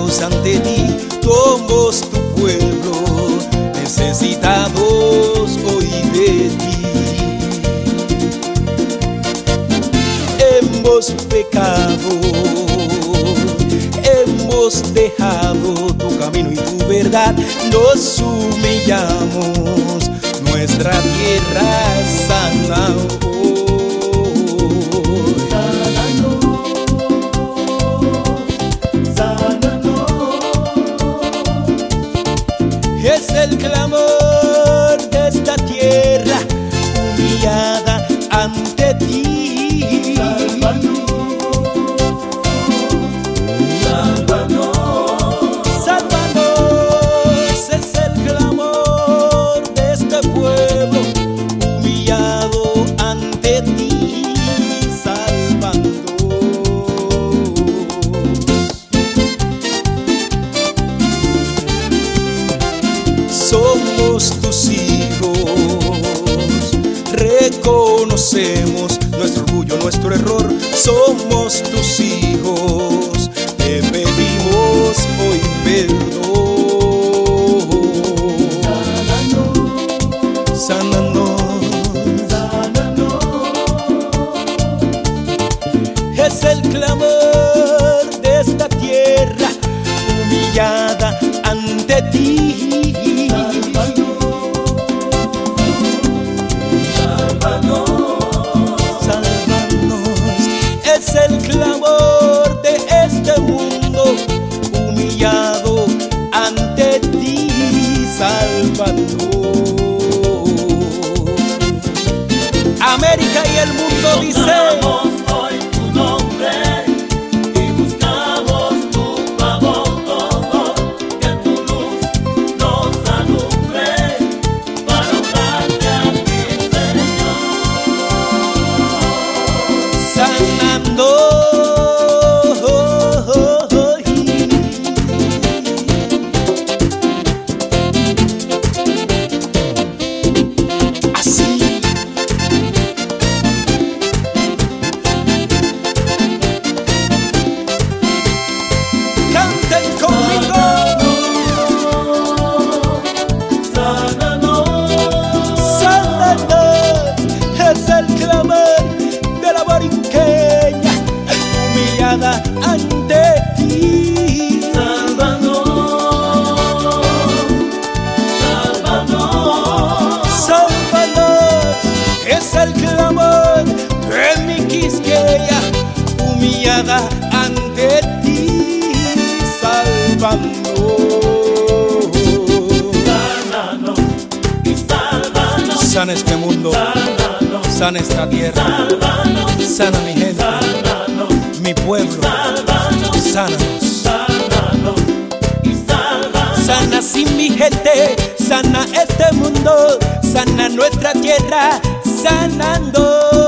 humillados ante ti, somos tu pueblo, necesitados hoy de ti. Hemos pecado, hemos dejado tu camino y tu verdad, nos humillamos, nuestra tierra sana. Es el clamor de esta tierra humillada ante ti. Sálvanos, sálvanos, es el clamor de este pueblo humillado ante ti. Sálvanos. Somos tus hijos, reconocemos nuestro orgullo, nuestro error. Somos tus hijos, te pedimos hoy perdón. Sánanos, sánanos. Es el clamor de esta tierra humillada ante ti. Es el clamor de este mundo humillado ante ti. Sálvanos. América y el mundo dicen: hoy tu nombre y buscamos tu favor, que tu luz nos alumbre para honrarte a ti, Señor. Sanando. Ante ti. Sálvanos, sálvanos, sálvanos, es el clamor de mi Quisqueya humillada ante ti. Sálvanos, sánanos y sálvanos. Sana este mundo, Sálvanos, sana esta tierra, sálvanos, sana mi gente, sálvanos, mi pueblo, sálvanos, sánanos. sálvanos y sálvanos. Sana sin mi gente, sana este mundo, sana nuestra tierra, sanando.